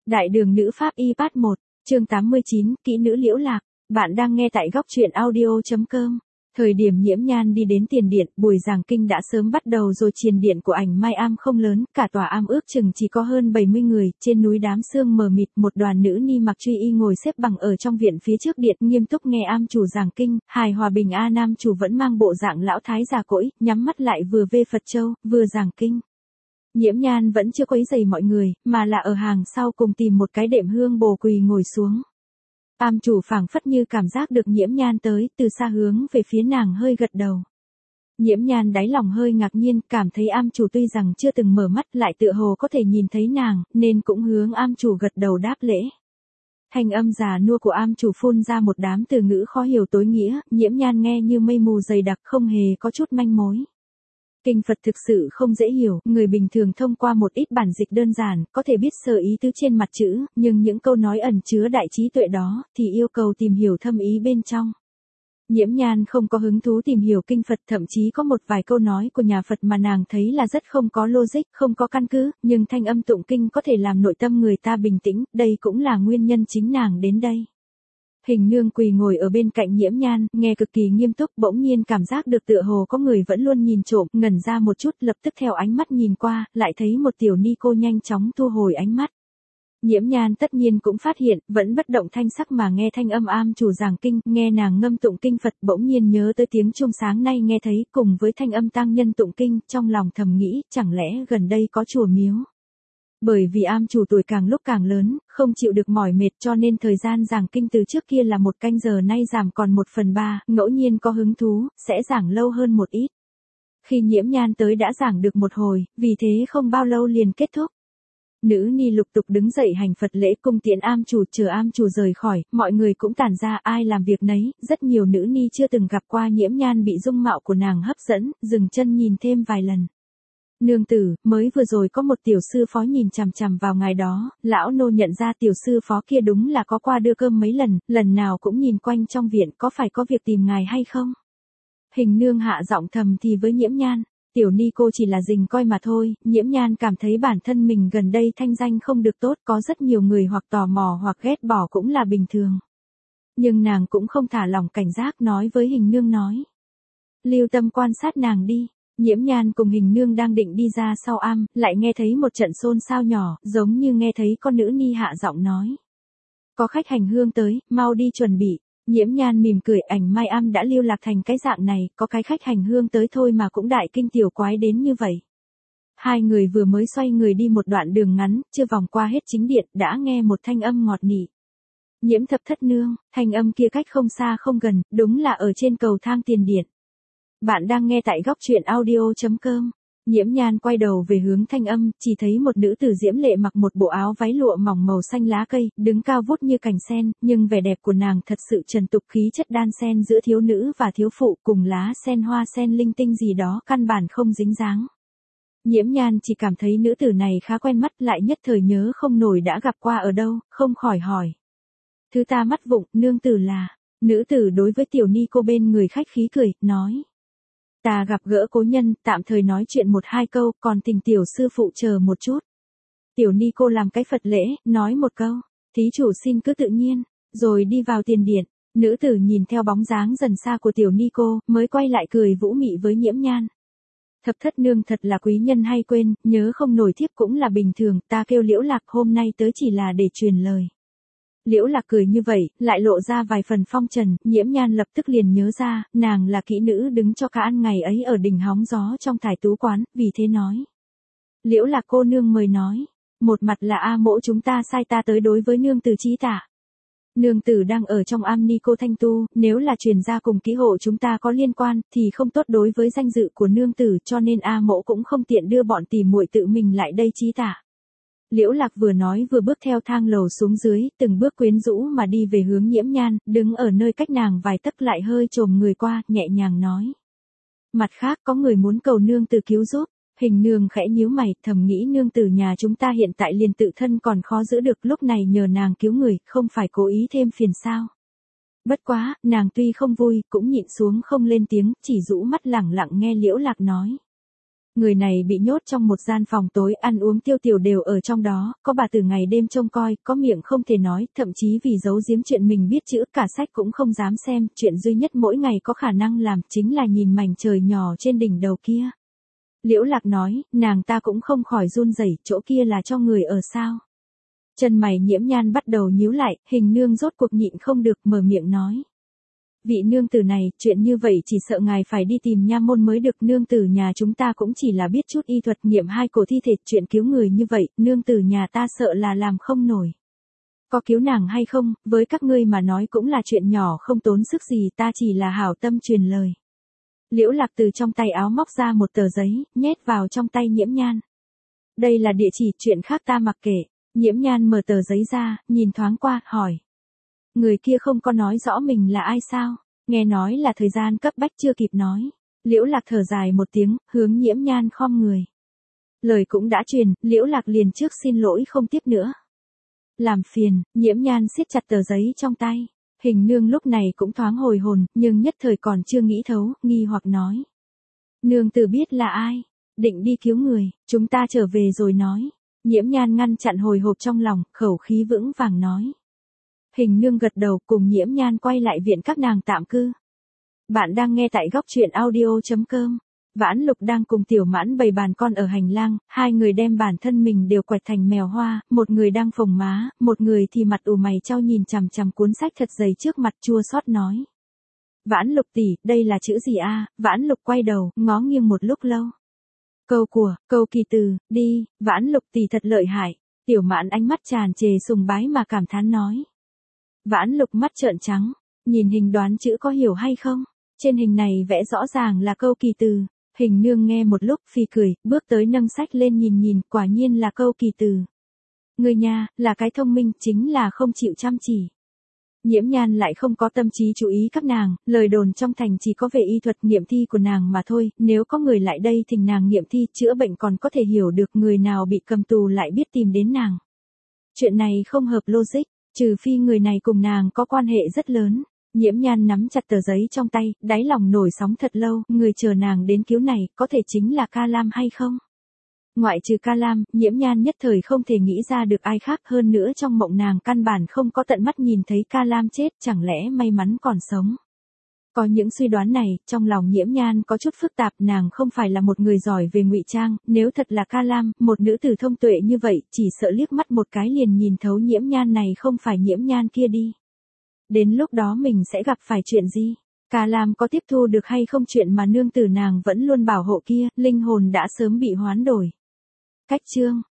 Đại đường nữ pháp y part 1, chương 89, kỹ nữ Liễu Lạc. Bạn đang nghe tại góc truyện audio.com. Thời điểm Nhiễm Nhan đi đến tiền điện, buổi giảng kinh đã sớm bắt đầu rồi. Triền điện của Ảnh Mai Am không lớn, cả tòa am ước chừng chỉ có hơn 70 người, trên núi đám sương mờ mịt. Một đoàn nữ ni mặc truy y ngồi xếp bằng ở trong viện phía trước điện, nghiêm túc nghe am chủ giảng kinh. Hài Hòa Bình A Nam chủ vẫn mang bộ dạng lão thái già cỗi, nhắm mắt lại vừa vê Phật châu, vừa giảng kinh. Nhiễm Nhan vẫn chưa quấy rầy mọi người, mà là ở hàng sau cùng tìm một cái đệm hương bồ quỳ ngồi xuống. Am chủ phảng phất như cảm giác được Nhiễm Nhan tới, từ xa hướng về phía nàng hơi gật đầu. Nhiễm Nhan đáy lòng hơi ngạc nhiên, cảm thấy am chủ tuy rằng chưa từng mở mắt lại tựa hồ có thể nhìn thấy nàng, nên cũng hướng am chủ gật đầu đáp lễ. Thanh âm già nua của am chủ phun ra một đám từ ngữ khó hiểu tối nghĩa, Nhiễm Nhan nghe như mây mù dày đặc, không hề có chút manh mối. Kinh Phật thực sự không dễ hiểu, người bình thường thông qua một ít bản dịch đơn giản, có thể biết sơ ý tứ trên mặt chữ, nhưng những câu nói ẩn chứa đại trí tuệ đó, thì yêu cầu tìm hiểu thâm ý bên trong. Nhiễm Nhan không có hứng thú tìm hiểu kinh Phật, thậm chí có một vài câu nói của nhà Phật mà nàng thấy là rất không có logic, không có căn cứ, nhưng thanh âm tụng kinh có thể làm nội tâm người ta bình tĩnh, đây cũng là nguyên nhân chính nàng đến đây. Hình nương quỳ ngồi ở bên cạnh Nhiễm Nhan, nghe cực kỳ nghiêm túc, bỗng nhiên cảm giác được tựa hồ có người vẫn luôn nhìn trộm, ngẩn ra một chút, lập tức theo ánh mắt nhìn qua, lại thấy một tiểu ni cô nhanh chóng thu hồi ánh mắt. Nhiễm Nhan tất nhiên cũng phát hiện, vẫn bất động thanh sắc mà nghe thanh âm am chủ giảng kinh, nghe nàng ngâm tụng kinh Phật, bỗng nhiên nhớ tới tiếng chuông sáng nay nghe thấy, cùng với thanh âm tăng nhân tụng kinh, trong lòng thầm nghĩ, chẳng lẽ gần đây có chùa miếu. Bởi vì am chủ tuổi càng lúc càng lớn, không chịu được mỏi mệt cho nên thời gian giảng kinh từ trước kia là 1 canh giờ nay giảm còn 1/3, ngẫu nhiên có hứng thú, sẽ giảng lâu hơn một ít. Khi Nhiễm Nhan tới đã giảng được một hồi, vì thế không bao lâu liền kết thúc. Nữ ni lục tục đứng dậy hành Phật lễ cung tiễn am chủ, chờ am chủ rời khỏi, mọi người cũng tản ra ai làm việc nấy, rất nhiều nữ ni chưa từng gặp qua Nhiễm Nhan bị dung mạo của nàng hấp dẫn, dừng chân nhìn thêm vài lần. Nương tử, mới vừa rồi có một tiểu sư phó nhìn chằm chằm vào ngài đó, lão nô nhận ra tiểu sư phó kia đúng là có qua đưa cơm mấy lần, lần nào cũng nhìn quanh trong viện, có phải có việc tìm ngài hay không? Hình nương hạ giọng thầm thì với Nhiễm Nhan, tiểu ni cô chỉ là dình coi mà thôi. Nhiễm Nhan cảm thấy bản thân mình gần đây thanh danh không được tốt, có rất nhiều người hoặc tò mò hoặc ghét bỏ cũng là bình thường. Nhưng nàng cũng không thả lỏng cảnh giác, nói với hình nương nói. Lưu tâm quan sát nàng đi. Nhiễm Nhan cùng hình nương đang định đi ra sau am, lại nghe thấy một trận xôn xao nhỏ, giống như nghe thấy con nữ ni hạ giọng nói. Có khách hành hương tới, mau đi chuẩn bị. Nhiễm Nhan mỉm cười, Ảnh Mai Am đã lưu lạc thành cái dạng này, có cái khách hành hương tới thôi mà cũng đại kinh tiểu quái đến như vậy. Hai người vừa mới xoay người đi một đoạn đường ngắn, chưa vòng qua hết chính điện, đã nghe một thanh âm ngọt nỉ. Nhiễm thập thất nương, thanh âm kia cách không xa không gần, đúng là ở trên cầu thang tiền điện. Bạn đang nghe tại góc truyện audio.com. Nhiễm Nhan quay đầu về hướng thanh âm, chỉ thấy một nữ tử diễm lệ mặc một bộ áo váy lụa mỏng màu xanh lá cây, đứng cao vút như cành sen, nhưng vẻ đẹp của nàng thật sự trần tục, khí chất đan xen giữa thiếu nữ và thiếu phụ, cùng lá sen hoa sen linh tinh gì đó căn bản không dính dáng. Nhiễm Nhan chỉ cảm thấy nữ tử này khá quen mắt, lại nhất thời nhớ không nổi đã gặp qua ở đâu, không khỏi hỏi. Thứ ta mắt vụng, nương tử là. Nữ tử đối với tiểu ni cô bên người khách khí cười, nói. Ta gặp gỡ cố nhân, tạm thời nói chuyện 1-2 câu, còn tình tiểu sư phụ chờ một chút. Tiểu ni cô làm cái Phật lễ, nói một câu, thí chủ xin cứ tự nhiên, rồi đi vào tiền điện. Nữ tử nhìn theo bóng dáng dần xa của tiểu ni cô, mới quay lại cười vũ mị với Nhiễm Nhan. Thập thất nương thật là quý nhân hay quên, nhớ không nổi thiếp cũng là bình thường, ta kêu Liễu Lạc hôm nay tới chỉ là để truyền lời. Liễu Lạc cười như vậy, lại lộ ra vài phần phong trần, Nhiễm Nhan lập tức liền nhớ ra, nàng là kỹ nữ đứng cho cả ăn ngày ấy ở đỉnh hóng gió trong Thải Tú quán, vì thế nói. Liễu Lạc cô nương mời nói, một mặt là A mỗ chúng ta sai ta tới đối với nương tử chí tạ. Nương tử đang ở trong am ni cô thanh tu, nếu là truyền ra cùng kỹ hộ chúng ta có liên quan, thì không tốt đối với danh dự của nương tử, cho nên A mỗ cũng không tiện đưa bọn tỉ muội tự mình lại đây chí tạ. Liễu Lạc vừa nói vừa bước theo thang lầu xuống dưới, từng bước quyến rũ mà đi về hướng Nhiễm Nhan, đứng ở nơi cách nàng vài tấc lại hơi chồm người qua, nhẹ nhàng nói. Mặt khác có người muốn cầu nương tử cứu giúp. Hình nương khẽ nhíu mày, thầm nghĩ nương tử nhà chúng ta hiện tại liền tự thân còn khó giữ được, lúc này nhờ nàng cứu người, không phải cố ý thêm phiền sao. Bất quá, nàng tuy không vui, cũng nhịn xuống không lên tiếng, chỉ rũ mắt lẳng lặng nghe Liễu Lạc nói. Người này bị nhốt trong một gian phòng tối, ăn uống tiêu tiểu đều ở trong đó, có bà từ ngày đêm trông coi, có miệng không thể nói, thậm chí vì giấu giếm chuyện mình biết chữ, cả sách cũng không dám xem, chuyện duy nhất mỗi ngày có khả năng làm chính là nhìn mảnh trời nhỏ trên đỉnh đầu kia. Liễu Lạc nói, nàng ta cũng không khỏi run rẩy, chỗ kia là cho người ở sao? Chân mày Nhiễm Nhan bắt đầu nhíu lại, Hình nương rốt cuộc nhịn không được mở miệng nói. Vị nương tử này, chuyện như vậy chỉ sợ ngài phải đi tìm nha môn mới được, nương tử nhà chúng ta cũng chỉ là biết chút y thuật nghiệm hai cổ thi thể, chuyện cứu người như vậy, nương tử nhà ta sợ là làm không nổi. Có cứu nàng hay không, với các ngươi mà nói cũng là chuyện nhỏ không tốn sức gì, ta chỉ là hảo tâm truyền lời. Liễu Lạc từ trong tay áo móc ra một tờ giấy, nhét vào trong tay Nhiễm Nhan. Đây là địa chỉ, chuyện khác ta mặc kệ. Nhiễm Nhan mở tờ giấy ra, nhìn thoáng qua, hỏi. Người kia không có nói rõ mình là ai sao? Nghe nói là thời gian cấp bách chưa kịp nói. Liễu Lạc thở dài một tiếng, hướng Nhiễm Nhan khom người. Lời cũng đã truyền, Liễu Lạc liền trước xin lỗi không tiếp nữa. Làm phiền, Nhiễm Nhan siết chặt tờ giấy trong tay. Hình nương lúc này cũng thoáng hồi hồn, nhưng nhất thời còn chưa nghĩ thấu, nghi hoặc nói. Nương tử biết là ai? Định đi cứu người, chúng ta trở về rồi nói. Nhiễm Nhan ngăn chặn hồi hộp trong lòng, khẩu khí vững vàng nói. Hình nương gật đầu, cùng Nhiễm Nhan quay lại viện các nàng tạm cư. Bạn đang nghe tại góc truyện audio.com. Vãn Lục đang cùng Tiểu Mãn bày bàn con ở hành lang, hai người đem bản thân mình đều quẹt thành mèo hoa, một người đang phồng má, một người thì mặt ủ mày chau nhìn chằm chằm cuốn sách thật dày trước mặt, chua xót nói. Vãn Lục tỷ, đây là chữ gì a? Vãn Lục quay đầu, ngó nghiêng một lúc lâu. Câu kỳ từ, đi, Vãn Lục tỷ thật lợi hại. Tiểu Mãn ánh mắt tràn trề sùng bái mà cảm thán nói. Vãn Lục mắt trợn trắng, nhìn hình đoán chữ có hiểu hay không? Trên hình này vẽ rõ ràng là câu kỳ từ. Hình nương nghe một lúc phì cười, bước tới nâng sách lên nhìn, quả nhiên là câu kỳ từ. Người nhà, là cái thông minh, chính là không chịu chăm chỉ. Nhiễm Nhan lại không có tâm trí chú ý các nàng, lời đồn trong thành chỉ có về y thuật nghiệm thi của nàng mà thôi, nếu có người lại đây thỉnh nàng nghiệm thi chữa bệnh còn có thể hiểu được người nào bị cầm tù lại biết tìm đến nàng. Chuyện này không hợp logic, trừ phi người này cùng nàng có quan hệ rất lớn. Nhiễm Nhan nắm chặt tờ giấy trong tay, đáy lòng nổi sóng thật lâu, người chờ nàng đến cứu này, có thể chính là Ca Lam hay không? Ngoại trừ Ca Lam, Nhiễm Nhan nhất thời không thể nghĩ ra được ai khác, hơn nữa trong mộng nàng căn bản không có tận mắt nhìn thấy Ca Lam chết, chẳng lẽ may mắn còn sống. Có những suy đoán này, trong lòng Nhiễm Nhan có chút phức tạp, nàng không phải là một người giỏi về ngụy trang, nếu thật là Ca Lam, một nữ tử thông tuệ như vậy, chỉ sợ liếc mắt một cái liền nhìn thấu Nhiễm Nhan này không phải Nhiễm Nhan kia đi. Đến lúc đó mình sẽ gặp phải chuyện gì? Ca Lam có tiếp thu được hay không chuyện mà nương tử nàng vẫn luôn bảo hộ kia, linh hồn đã sớm bị hoán đổi. Cách chương